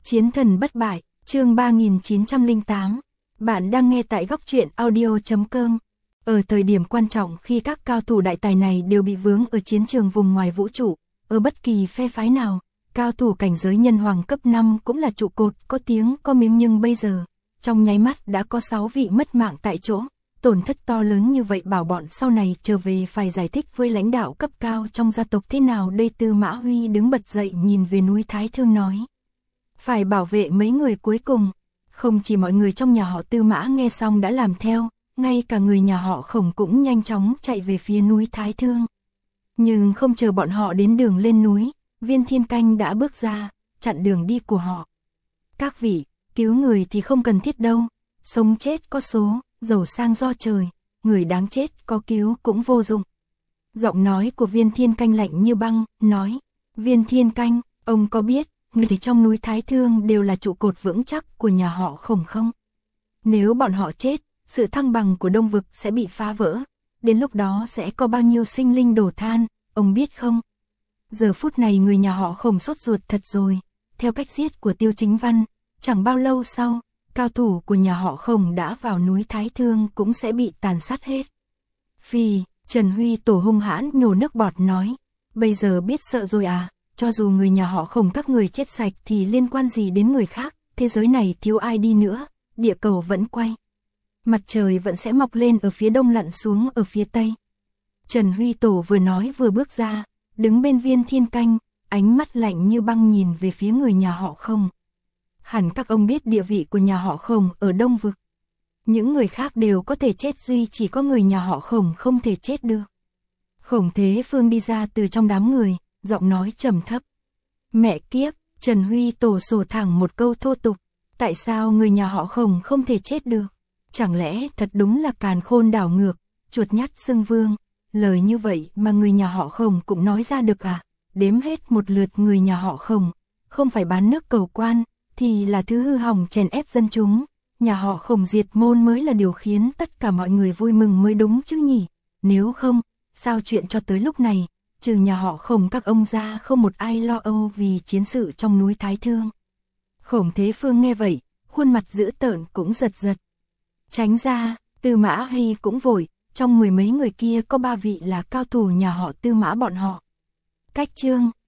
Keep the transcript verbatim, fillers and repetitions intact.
Chiến thần bất bại, chương ba nghìn chín trăm lẻ tám. Bạn đang nghe tại góc truyện audio chấm com. Ở thời điểm quan trọng khi các cao thủ đại tài này đều bị vướng ở chiến trường vùng ngoài vũ trụ, ở bất kỳ phe phái nào, cao thủ cảnh giới nhân hoàng cấp năm cũng là trụ cột, có tiếng có miếng, nhưng bây giờ, trong nháy mắt đã có sáu vị mất mạng tại chỗ. Tổn thất to lớn như vậy, bảo bọn sau này trở về phải giải thích với lãnh đạo cấp cao trong gia tộc thế nào đây? Tư Mã Huy đứng bật dậy nhìn về núi Thái Thương nói. Phải bảo vệ mấy người cuối cùng. Không chỉ mọi người trong nhà họ Tư Mã nghe xong đã làm theo, ngay cả người nhà họ Khổng cũng nhanh chóng chạy về phía núi Thái Thương. Nhưng không chờ bọn họ đến đường lên núi, Viên Thiên Canh đã bước ra, chặn đường đi của họ. Các vị, cứu người thì không cần thiết đâu, sống chết có số, giàu sang do trời, người đáng chết có cứu cũng vô dụng. Giọng nói của Viên Thiên Canh lạnh như băng, nói, Viên Thiên Canh, ông có biết, người thì trong núi Thái Thương đều là trụ cột vững chắc của nhà họ Khổng không? Nếu bọn họ chết, sự thăng bằng của Đông Vực sẽ bị phá vỡ, đến lúc đó sẽ có bao nhiêu sinh linh đổ than, ông biết không? Giờ phút này người nhà họ Khổng sốt ruột thật rồi, theo cách giết của Tiêu Chính Văn, chẳng bao lâu sau, cao thủ của nhà họ Khổng đã vào núi Thái Thương cũng sẽ bị tàn sát hết. Phi, Trần Huy Tổ hung hãn nhổ nước bọt nói, bây giờ biết sợ rồi à, cho dù người nhà họ Khổng các người chết sạch thì liên quan gì đến người khác, thế giới này thiếu ai đi nữa, địa cầu vẫn quay. Mặt trời vẫn sẽ mọc lên ở phía đông lặn xuống ở phía tây. Trần Huy Tổ vừa nói vừa bước ra, đứng bên Viên Thiên Canh, ánh mắt lạnh như băng nhìn về phía người nhà họ Khổng. Hẳn các ông biết địa vị của nhà họ Khổng ở Đông Vực. Những người khác đều có thể chết, duy chỉ có người nhà họ Khổng không thể chết được. Khổng Thế Phương đi ra từ trong đám người, giọng nói trầm thấp. Mẹ kiếp, Trần Huy Tổ sổ thẳng một câu thô tục. Tại sao người nhà họ Khổng không thể chết được? Chẳng lẽ thật đúng là càn khôn đảo ngược, chuột nhắt xưng vương? Lời như vậy mà người nhà họ Khổng cũng nói ra được à? Đếm hết một lượt người nhà họ Khổng, không phải bán nước cầu quan, thì là thứ hư hỏng chèn ép dân chúng. Nhà họ Khổng diệt môn mới là điều khiến tất cả mọi người vui mừng mới đúng chứ nhỉ? Nếu không, sao chuyện cho tới lúc này, trừ nhà họ Khổng các ông ra không một ai lo âu vì chiến sự trong núi Thái Thương. Khổng Thế Phương nghe vậy, khuôn mặt dữ tợn cũng giật giật. Tránh ra, Tư Mã Huy cũng vội, trong mười mấy người kia có ba vị là cao thủ nhà họ Tư Mã bọn họ. Cách chương